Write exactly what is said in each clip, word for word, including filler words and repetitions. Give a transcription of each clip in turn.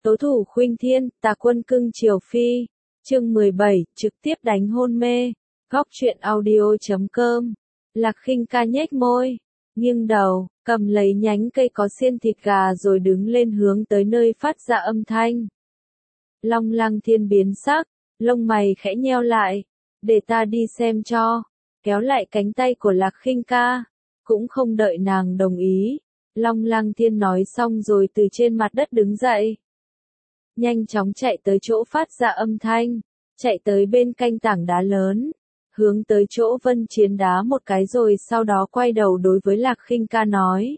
Tố thủ khuynh thiên, tà quân cưng chiều phi. Chương mười bảy, trực tiếp đánh hôn mê. Góc truyện audio chấm com. Lạc Khinh ca nhếch môi, nghiêng đầu, cầm lấy nhánh cây có xiên thịt gà rồi đứng lên hướng tới nơi phát ra âm thanh. Long Lăng Thiên biến sắc, lông mày khẽ nheo lại, để ta đi xem cho, kéo lại cánh tay của Lạc Khinh ca, cũng không đợi nàng đồng ý. Long Lăng Thiên nói xong rồi từ trên mặt đất đứng dậy, nhanh chóng chạy tới chỗ phát ra âm thanh, chạy tới bên cạnh tảng đá lớn, hướng tới chỗ Vân Chiến đá một cái rồi sau đó quay đầu đối với Lạc Khinh ca nói.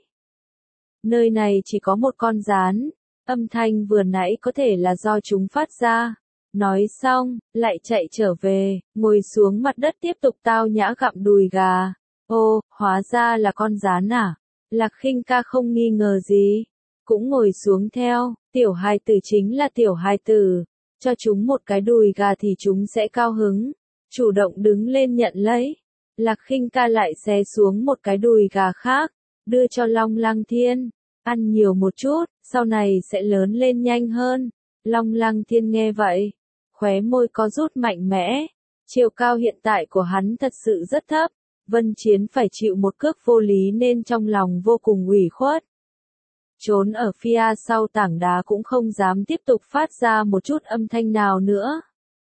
Nơi này chỉ có một con gián, âm thanh vừa nãy có thể là do chúng phát ra. Nói xong, lại chạy trở về, ngồi xuống mặt đất tiếp tục tao nhã gặm đùi gà. Ô, hóa ra là con gián à? Lạc Khinh ca không nghi ngờ gì, cũng ngồi xuống theo. Tiểu hài tử chính là tiểu hài tử, cho chúng một cái đùi gà thì chúng sẽ cao hứng, chủ động đứng lên nhận lấy. Lạc Khinh ca lại xé xuống một cái đùi gà khác, đưa cho Long Lăng Thiên, ăn nhiều một chút, sau này sẽ lớn lên nhanh hơn. Long Lăng Thiên nghe vậy, khóe môi có rút mạnh mẽ, chiều cao hiện tại của hắn thật sự rất thấp, Vân Chiến phải chịu một cước vô lý nên trong lòng vô cùng ủy khuất. Trốn ở phía sau tảng đá cũng không dám tiếp tục phát ra một chút âm thanh nào nữa.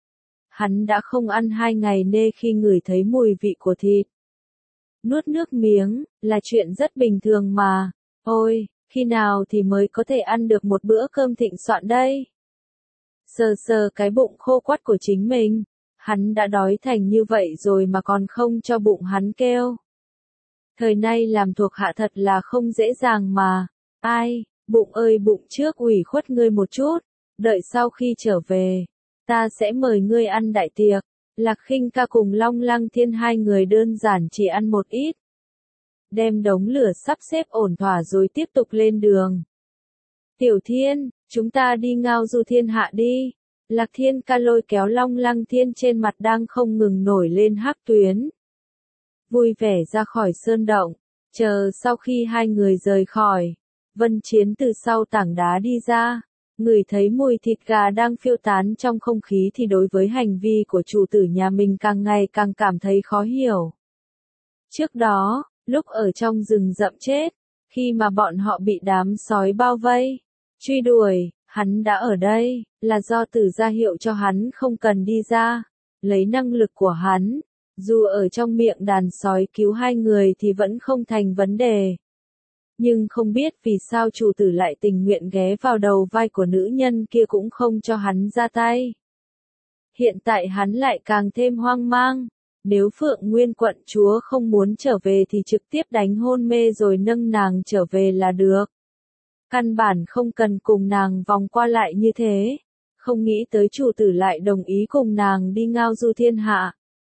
Hắn đã không ăn hai ngày nên khi ngửi thấy mùi vị của thịt, nuốt nước miếng, là chuyện rất bình thường mà. Ôi, khi nào thì mới có thể ăn được một bữa cơm thịnh soạn đây? Sờ sờ cái bụng khô quắt của chính mình, hắn đã đói thành như vậy rồi mà còn không cho bụng hắn kêu. Thời nay làm thuộc hạ thật là không dễ dàng mà. Ai, bụng ơi bụng trước ủy khuất ngươi một chút, đợi sau khi trở về, ta sẽ mời ngươi ăn đại tiệc. Lạc Khinh ca cùng Long Lăng Thiên hai người đơn giản chỉ ăn một ít, đem đống lửa sắp xếp ổn thỏa rồi tiếp tục lên đường. Tiểu Thiên, chúng ta đi ngao du thiên hạ đi. Lạc Thiên ca lôi kéo Long Lăng Thiên trên mặt đang không ngừng nổi lên hắc tuyến, vui vẻ ra khỏi sơn động. Chờ sau khi hai người rời khỏi, Vân Chiến từ sau tảng đá đi ra, ngửi thấy mùi thịt gà đang phiêu tán trong không khí thì đối với hành vi của chủ tử nhà mình càng ngày càng cảm thấy khó hiểu. Trước đó, lúc ở trong rừng rậm chết, khi mà bọn họ bị đám sói bao vây, truy đuổi, hắn đã ở đây, là do tử ra hiệu cho hắn không cần đi ra, lấy năng lực của hắn, dù ở trong miệng đàn sói cứu hai người thì vẫn không thành vấn đề. Nhưng không biết vì sao chủ tử lại tình nguyện ghé vào đầu vai của nữ nhân kia cũng không cho hắn ra tay. Hiện tại hắn lại càng thêm hoang mang, nếu Phượng Nguyên quận chúa không muốn trở về thì trực tiếp đánh hôn mê rồi nâng nàng trở về là được. Căn bản không cần cùng nàng vòng qua lại như thế, không nghĩ tới chủ tử lại đồng ý cùng nàng đi ngao du thiên hạ.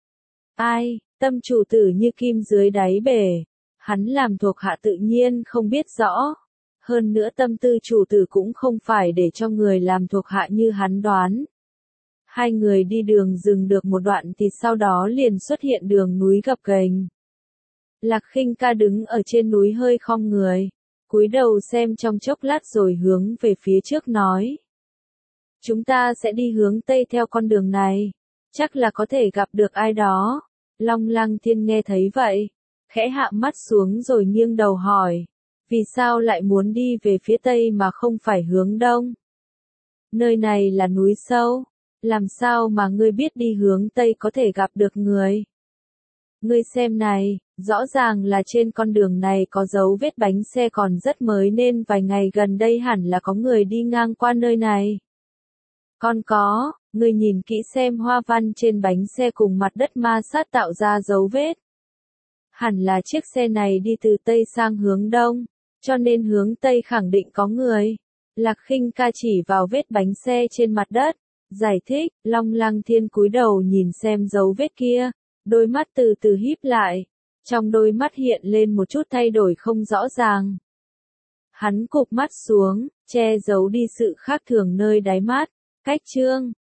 Ai, tâm chủ tử như kim dưới đáy bể. Hắn làm thuộc hạ tự nhiên không biết rõ. Hơn nữa tâm tư chủ tử cũng không phải để cho người làm thuộc hạ như hắn đoán. Hai người đi đường rừng được một đoạn thì sau đó liền xuất hiện đường núi gập ghềnh. Lạc Khinh ca đứng ở trên núi hơi khom người, cúi đầu xem trong chốc lát rồi hướng về phía trước nói. Chúng ta sẽ đi hướng Tây theo con đường này, chắc là có thể gặp được ai đó. Long Lăng Thiên nghe thấy vậy, khẽ hạ mắt xuống rồi nghiêng đầu hỏi, vì sao lại muốn đi về phía Tây mà không phải hướng Đông? Nơi này là núi sâu, làm sao mà ngươi biết đi hướng Tây có thể gặp được người? Ngươi xem này, rõ ràng là trên con đường này có dấu vết bánh xe còn rất mới nên vài ngày gần đây hẳn là có người đi ngang qua nơi này. Còn có, ngươi nhìn kỹ xem hoa văn trên bánh xe cùng mặt đất ma sát tạo ra dấu vết. Hẳn là chiếc xe này đi từ Tây sang hướng Đông, cho nên hướng Tây khẳng định có người. Lạc Khinh ca chỉ vào vết bánh xe trên mặt đất, giải thích. Long Lăng Thiên cúi đầu nhìn xem dấu vết kia, đôi mắt từ từ híp lại, trong đôi mắt hiện lên một chút thay đổi không rõ ràng. Hắn cụp mắt xuống, che giấu đi sự khác thường nơi đáy mắt. Cách chương